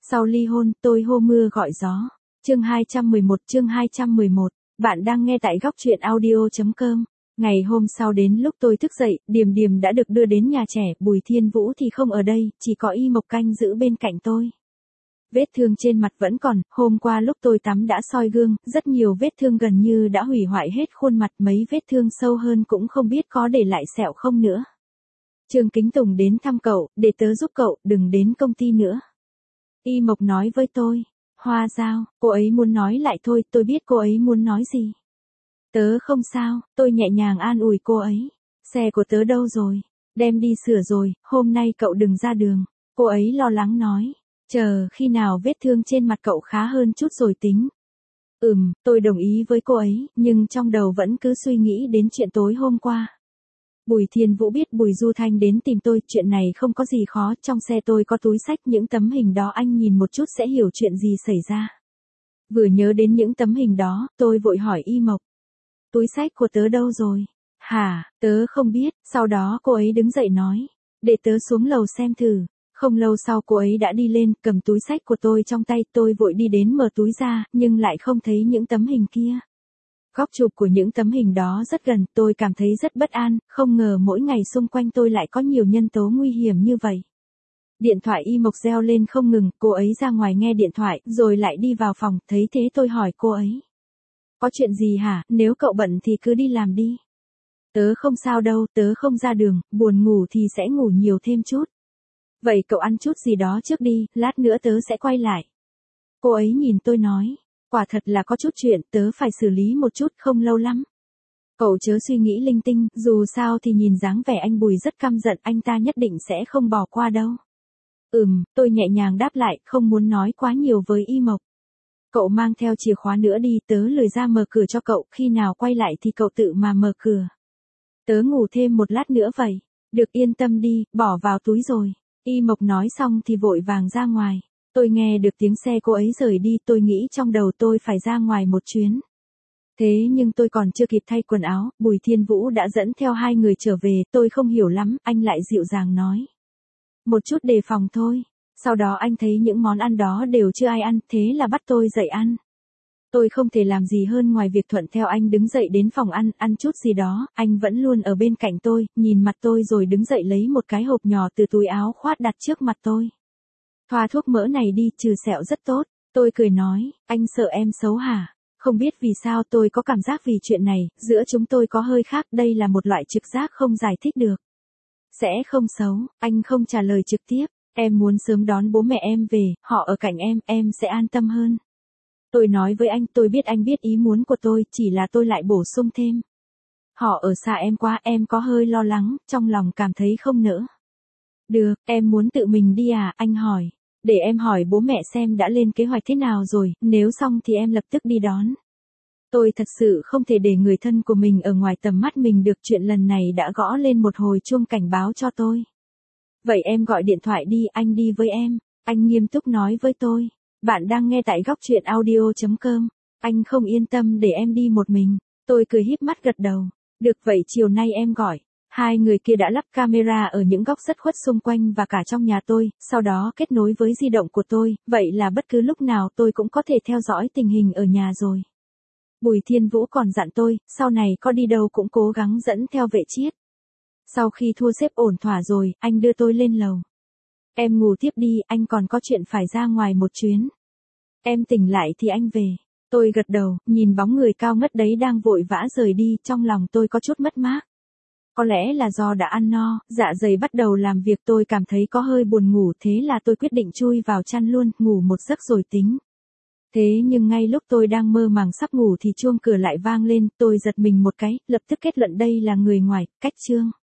Sau ly hôn, tôi hô mưa gọi gió. Chương 211. Bạn đang nghe tại góc truyện audio.com. Ngày hôm sau đến lúc tôi thức dậy, Điềm Điềm đã được đưa đến nhà trẻ, Bùi Thiên Vũ thì không ở đây, chỉ có Y Mộc canh giữ bên cạnh tôi. Vết thương trên mặt vẫn còn, hôm qua lúc tôi tắm đã soi gương, rất nhiều vết thương gần như đã hủy hoại hết khuôn mặt, mấy vết thương sâu hơn cũng không biết có để lại sẹo không nữa. Trương Kính Tùng đến thăm cậu, để tớ giúp cậu, đừng đến công ty nữa. Y Mộc nói với tôi. Hoa Giao, cô ấy muốn nói lại thôi, tôi biết cô ấy muốn nói gì. Tớ không sao, tôi nhẹ nhàng an ủi cô ấy. Xe của tớ đâu rồi? Đem đi sửa rồi, hôm nay cậu đừng ra đường. Cô ấy lo lắng nói. Chờ khi nào vết thương trên mặt cậu khá hơn chút rồi tính. Tôi đồng ý với cô ấy, nhưng trong đầu vẫn cứ suy nghĩ đến chuyện tối hôm qua. Bùi Thiên Vũ biết Bùi Du Thanh đến tìm tôi, chuyện này không có gì khó, trong xe tôi có túi xách, những tấm hình đó anh nhìn một chút sẽ hiểu chuyện gì xảy ra. Vừa nhớ đến những tấm hình đó, tôi vội hỏi Y Mộc. Túi xách của tớ đâu rồi? Hả, tớ không biết, sau đó cô ấy đứng dậy nói. Để tớ xuống lầu xem thử. Không lâu sau cô ấy đã đi lên, cầm túi xách của tôi trong tay, tôi vội đi đến mở túi ra, nhưng lại không thấy những tấm hình kia. Góc chụp của những tấm hình đó rất gần, tôi cảm thấy rất bất an, không ngờ mỗi ngày xung quanh tôi lại có nhiều nhân tố nguy hiểm như vậy. Điện thoại Y Mộc reo lên không ngừng, cô ấy ra ngoài nghe điện thoại, rồi lại đi vào phòng, thấy thế tôi hỏi cô ấy. Có chuyện gì hả, nếu cậu bận thì cứ đi làm đi. Tớ không sao đâu, tớ không ra đường, buồn ngủ thì sẽ ngủ nhiều thêm chút. Vậy cậu ăn chút gì đó trước đi, lát nữa tớ sẽ quay lại. Cô ấy nhìn tôi nói. Quả thật là có chút chuyện, tớ phải xử lý một chút, không lâu lắm. Cậu chớ suy nghĩ linh tinh, dù sao thì nhìn dáng vẻ anh Bùi rất căm giận, anh ta nhất định sẽ không bỏ qua đâu. Tôi nhẹ nhàng đáp lại, không muốn nói quá nhiều với Y Mộc. Cậu mang theo chìa khóa nữa đi, tớ lười ra mở cửa cho cậu, khi nào quay lại thì cậu tự mà mở cửa. Tớ ngủ thêm một lát nữa vậy. Được, yên tâm đi, bỏ vào túi rồi. Y Mộc nói xong thì vội vàng ra ngoài. Tôi nghe được tiếng xe cô ấy rời đi, tôi nghĩ trong đầu tôi phải ra ngoài một chuyến. Thế nhưng tôi còn chưa kịp thay quần áo, Bùi Thiên Vũ đã dẫn theo hai người trở về, tôi không hiểu lắm, anh lại dịu dàng nói. Một chút đề phòng thôi. Sau đó anh thấy những món ăn đó đều chưa ai ăn, thế là bắt tôi dậy ăn. Tôi không thể làm gì hơn ngoài việc thuận theo anh đứng dậy đến phòng ăn chút gì đó, anh vẫn luôn ở bên cạnh tôi, nhìn mặt tôi rồi đứng dậy lấy một cái hộp nhỏ từ túi áo khoác đặt trước mặt tôi. Thoa thuốc mỡ này đi, trừ sẹo rất tốt. Tôi cười nói, anh sợ em xấu hả? Không biết vì sao tôi có cảm giác vì chuyện này, giữa chúng tôi có hơi khác, đây là một loại trực giác không giải thích được. Sẽ không xấu, anh không trả lời trực tiếp, em muốn sớm đón bố mẹ em về, họ ở cạnh em sẽ an tâm hơn. Tôi nói với anh, tôi biết anh biết ý muốn của tôi, chỉ là tôi lại bổ sung thêm. Họ ở xa em quá, em có hơi lo lắng, trong lòng cảm thấy không nỡ. Được, em muốn tự mình đi à, anh hỏi. Để em hỏi bố mẹ xem đã lên kế hoạch thế nào rồi, nếu xong thì em lập tức đi đón. Tôi thật sự không thể để người thân của mình ở ngoài tầm mắt mình được, chuyện lần này đã gõ lên một hồi chuông cảnh báo cho tôi. Vậy em gọi điện thoại đi, anh đi với em. Anh nghiêm túc nói với tôi. Bạn đang nghe tại góc truyện audio.com. Anh không yên tâm để em đi một mình. Tôi cười híp mắt gật đầu. Được, vậy chiều nay em gọi. Hai người kia đã lắp camera ở những góc rất khuất xung quanh và cả trong nhà tôi, sau đó kết nối với di động của tôi, vậy là bất cứ lúc nào tôi cũng có thể theo dõi tình hình ở nhà rồi. Bùi Thiên Vũ còn dặn tôi, sau này có đi đâu cũng cố gắng dẫn theo vệ chiết. Sau khi thu xếp ổn thỏa rồi, anh đưa tôi lên lầu. Em ngủ tiếp đi, anh còn có chuyện phải ra ngoài một chuyến. Em tỉnh lại thì anh về. Tôi gật đầu, nhìn bóng người cao ngất đấy đang vội vã rời đi, trong lòng tôi có chút mất mát. Có lẽ là do đã ăn no, dạ dày bắt đầu làm việc, tôi cảm thấy có hơi buồn ngủ, thế là tôi quyết định chui vào chăn luôn, ngủ một giấc rồi tính. Thế nhưng ngay lúc tôi đang mơ màng sắp ngủ thì chuông cửa lại vang lên, tôi giật mình một cái, lập tức kết luận đây là người ngoài, cách Trương.